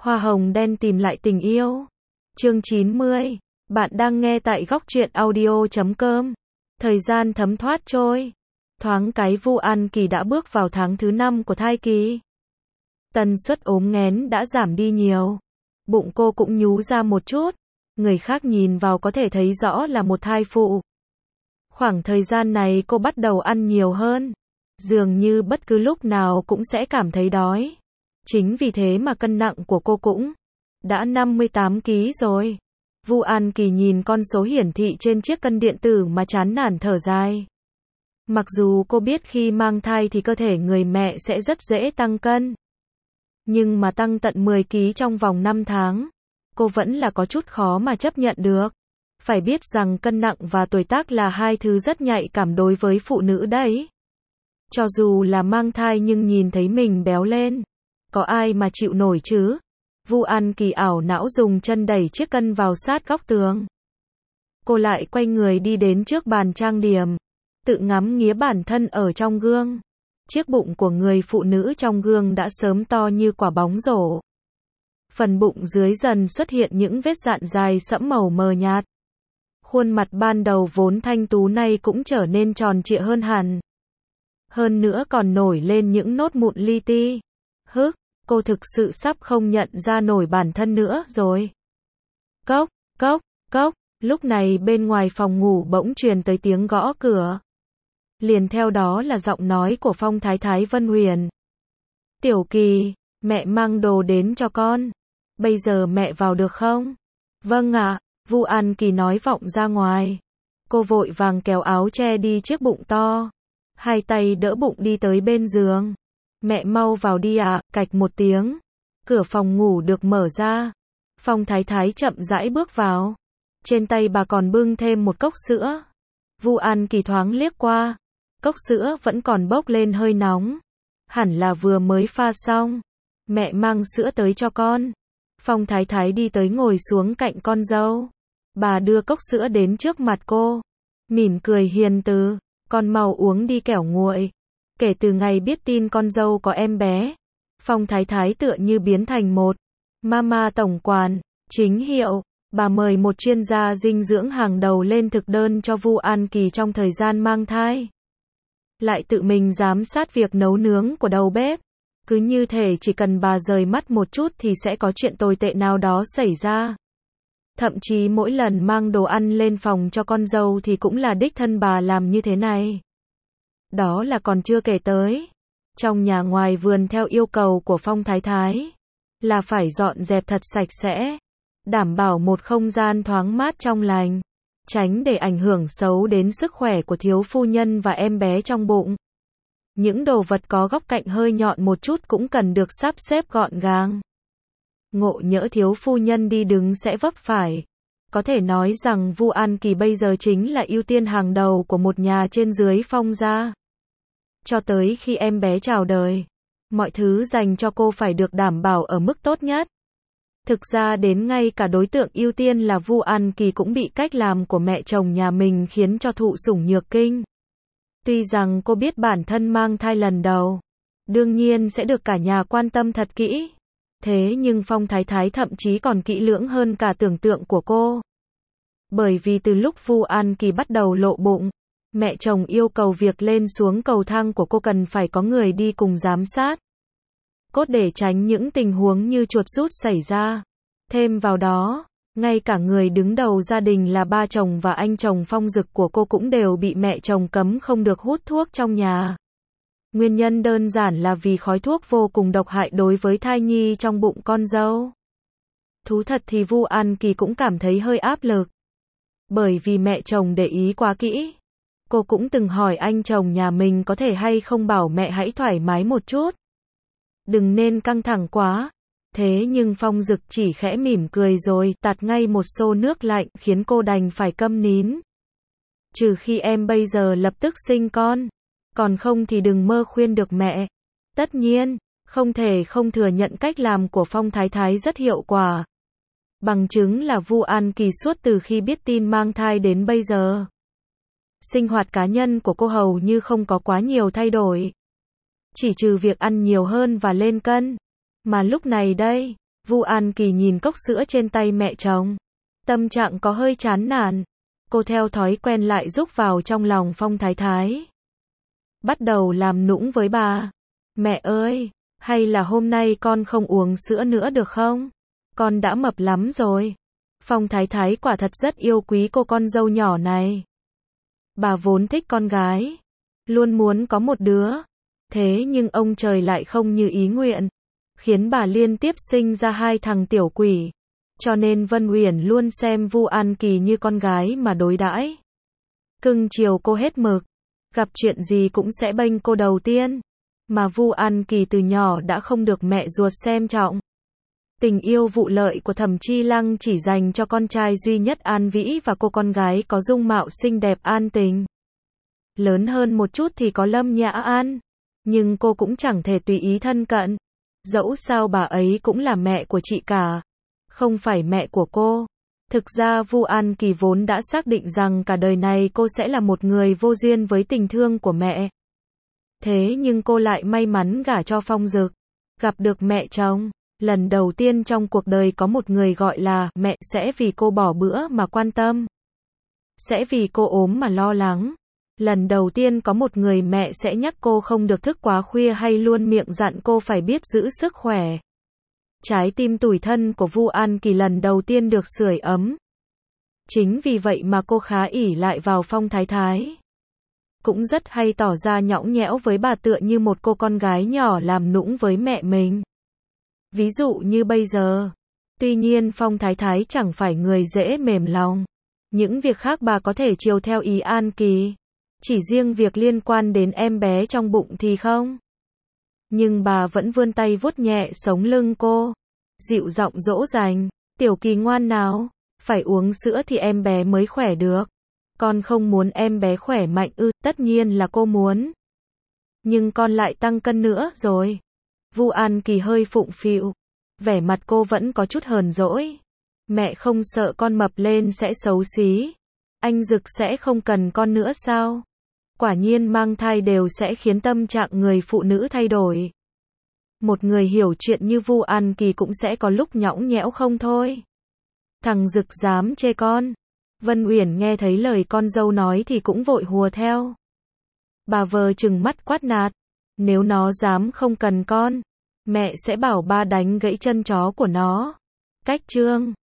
Hoa hồng đen tìm lại tình yêu. Chương 90. Bạn đang nghe tại góc truyện audio.com. Thời gian thấm thoát trôi. Thoáng cái Vu An Kỳ đã bước vào tháng thứ 5 của thai kỳ. Tần suất ốm nghén đã giảm đi nhiều. Bụng cô cũng nhú ra một chút. Người khác nhìn vào có thể thấy rõ là một thai phụ. Khoảng thời gian này cô bắt đầu ăn nhiều hơn. Dường như bất cứ lúc nào cũng sẽ cảm thấy đói. Chính vì thế mà cân nặng của cô cũng đã 58 kg rồi. Vu An Kỳ nhìn con số hiển thị trên chiếc cân điện tử mà chán nản thở dài. Mặc dù cô biết khi mang thai thì cơ thể người mẹ sẽ rất dễ tăng cân. Nhưng mà tăng tận 10 kg trong vòng 5 tháng, cô vẫn là có chút khó mà chấp nhận được. Phải biết rằng cân nặng và tuổi tác là hai thứ rất nhạy cảm đối với phụ nữ đấy. Cho dù là mang thai nhưng nhìn thấy mình béo lên, có ai mà chịu nổi chứ? Vu An Kỳ ảo não dùng chân đẩy chiếc cân vào sát góc tường. Cô lại quay người đi đến trước bàn trang điểm, tự ngắm nghía bản thân ở trong gương. Chiếc bụng của người phụ nữ trong gương đã sớm to như quả bóng rổ. Phần bụng dưới dần xuất hiện những vết dạn dài sẫm màu mờ nhạt. Khuôn mặt ban đầu vốn thanh tú nay cũng trở nên tròn trịa hơn hẳn. Hơn nữa còn nổi lên những nốt mụn li ti. Cô thực sự sắp không nhận ra nổi bản thân nữa rồi. Cốc, cốc, cốc, lúc này bên ngoài phòng ngủ bỗng truyền tới tiếng gõ cửa. Liền theo đó là giọng nói của Phong Thái Thái Vân Huyền. Tiểu Kỳ, mẹ mang đồ đến cho con. Bây giờ mẹ vào được không? Vâng ạ, Vu An Kỳ nói vọng ra ngoài. Cô vội vàng kéo áo che đi chiếc bụng to. Hai tay đỡ bụng đi tới bên giường. Mẹ mau vào đi ạ, cạch một tiếng. Cửa phòng ngủ được mở ra. Phong Thái Thái chậm rãi bước vào. Trên tay bà còn bưng thêm một cốc sữa. Vu An Kỳ thoáng liếc qua. Cốc sữa vẫn còn bốc lên hơi nóng. Hẳn là vừa mới pha xong. Mẹ mang sữa tới cho con. Phong Thái Thái đi tới ngồi xuống cạnh con dâu. Bà đưa cốc sữa đến trước mặt cô. Mỉm cười hiền từ. Con mau uống đi kẻo nguội. Kể từ ngày biết tin con dâu có em bé, Phong Thái Thái tựa như biến thành một mama tổng quản, chính hiệu. Bà mời một chuyên gia dinh dưỡng hàng đầu lên thực đơn cho Vu An Kỳ trong thời gian mang thai. Lại tự mình giám sát việc nấu nướng của đầu bếp. Cứ như thể chỉ cần bà rời mắt một chút thì sẽ có chuyện tồi tệ nào đó xảy ra. Thậm chí mỗi lần mang đồ ăn lên phòng cho con dâu thì cũng là đích thân bà làm như thế này. Đó là còn chưa kể tới. Trong nhà ngoài vườn theo yêu cầu của Phong Thái Thái, là phải dọn dẹp thật sạch sẽ. Đảm bảo một không gian thoáng mát trong lành. Tránh để ảnh hưởng xấu đến sức khỏe của thiếu phu nhân và em bé trong bụng. Những đồ vật có góc cạnh hơi nhọn một chút cũng cần được sắp xếp gọn gàng. Ngộ nhỡ thiếu phu nhân đi đứng sẽ vấp phải. Có thể nói rằng Vu An Kỳ bây giờ chính là ưu tiên hàng đầu của một nhà trên dưới Phong gia. Cho tới khi em bé chào đời, mọi thứ dành cho cô phải được đảm bảo ở mức tốt nhất. Thực ra đến ngay cả đối tượng ưu tiên là Vu An Kỳ cũng bị cách làm của mẹ chồng nhà mình khiến cho thụ sủng nhược kinh. Tuy rằng cô biết bản thân mang thai lần đầu, đương nhiên sẽ được cả nhà quan tâm thật kỹ. Thế nhưng Phong Thái Thái thậm chí còn kỹ lưỡng hơn cả tưởng tượng của cô. Bởi vì từ lúc Vu An Kỳ bắt đầu lộ bụng, mẹ chồng yêu cầu việc lên xuống cầu thang của cô cần phải có người đi cùng giám sát. Cốt để tránh những tình huống như chuột rút xảy ra. Thêm vào đó, ngay cả người đứng đầu gia đình là ba chồng và anh chồng Phong Dực của cô cũng đều bị mẹ chồng cấm không được hút thuốc trong nhà. Nguyên nhân đơn giản là vì khói thuốc vô cùng độc hại đối với thai nhi trong bụng con dâu. Thú thật thì Vu An Kỳ cũng cảm thấy hơi áp lực. Bởi vì mẹ chồng để ý quá kỹ. Cô cũng từng hỏi anh chồng nhà mình có thể hay không bảo mẹ hãy thoải mái một chút. Đừng nên căng thẳng quá. Thế nhưng Phong Dực chỉ khẽ mỉm cười rồi tạt ngay một xô nước lạnh khiến cô đành phải câm nín. Trừ khi em bây giờ lập tức sinh con. Còn không thì đừng mơ khuyên được mẹ. Tất nhiên, không thể không thừa nhận cách làm của Phong Thái Thái rất hiệu quả. Bằng chứng là Vu An Kỳ suốt từ khi biết tin mang thai đến bây giờ. Sinh hoạt cá nhân của cô hầu như không có quá nhiều thay đổi. Chỉ trừ việc ăn nhiều hơn và lên cân. Mà lúc này đây, Vu An Kỳ nhìn cốc sữa trên tay mẹ chồng. Tâm trạng có hơi chán nản. Cô theo thói quen lại rúc vào trong lòng Phong Thái Thái. Bắt đầu làm nũng với bà. Mẹ ơi, hay là hôm nay con không uống sữa nữa được không? Con đã mập lắm rồi. Phong Thái Thái quả thật rất yêu quý cô con dâu nhỏ này. Bà vốn thích con gái. Luôn muốn có một đứa. Thế nhưng ông trời lại không như ý nguyện. Khiến bà liên tiếp sinh ra 2 thằng tiểu quỷ. Cho nên Vân Uyển luôn xem Vu An Kỳ như con gái mà đối đãi. Cưng chiều cô hết mực. Gặp chuyện gì cũng sẽ bênh cô đầu tiên. Mà Vu An Kỳ từ nhỏ đã không được mẹ ruột xem trọng. Tình yêu vụ lợi của Thẩm Chi Lăng chỉ dành cho con trai duy nhất An Vĩ và cô con gái có dung mạo xinh đẹp An Tình. Lớn hơn một chút thì có Lâm Nhã An. Nhưng cô cũng chẳng thể tùy ý thân cận. Dẫu sao bà ấy cũng là mẹ của chị cả. Không phải mẹ của cô. Thực ra Vu An Kỳ vốn đã xác định rằng cả đời này cô sẽ là một người vô duyên với tình thương của mẹ. Thế nhưng cô lại may mắn gả cho Phong Dực. Gặp được mẹ chồng. Lần đầu tiên trong cuộc đời có một người gọi là mẹ sẽ vì cô bỏ bữa mà quan tâm. Sẽ vì cô ốm mà lo lắng. Lần đầu tiên có một người mẹ sẽ nhắc cô không được thức quá khuya hay luôn miệng dặn cô phải biết giữ sức khỏe. Trái tim tủi thân của Vu An Kỳ lần đầu tiên được sưởi ấm. Chính vì vậy mà cô khá ỷ lại vào Phong Thái Thái. Cũng rất hay tỏ ra nhõng nhẽo với bà tựa như một cô con gái nhỏ làm nũng với mẹ mình. Ví dụ như bây giờ. Tuy nhiên Phong Thái Thái chẳng phải người dễ mềm lòng. Những việc khác bà có thể chiều theo ý An Kỳ. Chỉ riêng việc liên quan đến em bé trong bụng thì không. Nhưng bà vẫn vươn tay vuốt nhẹ sống lưng cô. Dịu giọng dỗ dành. Tiểu Kỳ ngoan nào. Phải uống sữa thì em bé mới khỏe được. Con không muốn em bé khỏe mạnh ư? Tất nhiên là cô muốn. Nhưng con lại tăng cân nữa rồi. Vu An Kỳ hơi phụng phịu. Vẻ mặt cô vẫn có chút hờn dỗi. Mẹ không sợ con mập lên sẽ xấu xí. Anh Dực sẽ không cần con nữa sao? Quả nhiên mang thai đều sẽ khiến tâm trạng người phụ nữ thay đổi. Một người hiểu chuyện như Vu An Kỳ cũng sẽ có lúc nhõng nhẽo không thôi. Thằng Dực dám chê con. Vân Uyển nghe thấy lời con dâu nói thì cũng vội hùa theo. Bà vờ trừng mắt quát nạt. Nếu nó dám không cần con, mẹ sẽ bảo ba đánh gãy chân chó của nó. Cách chương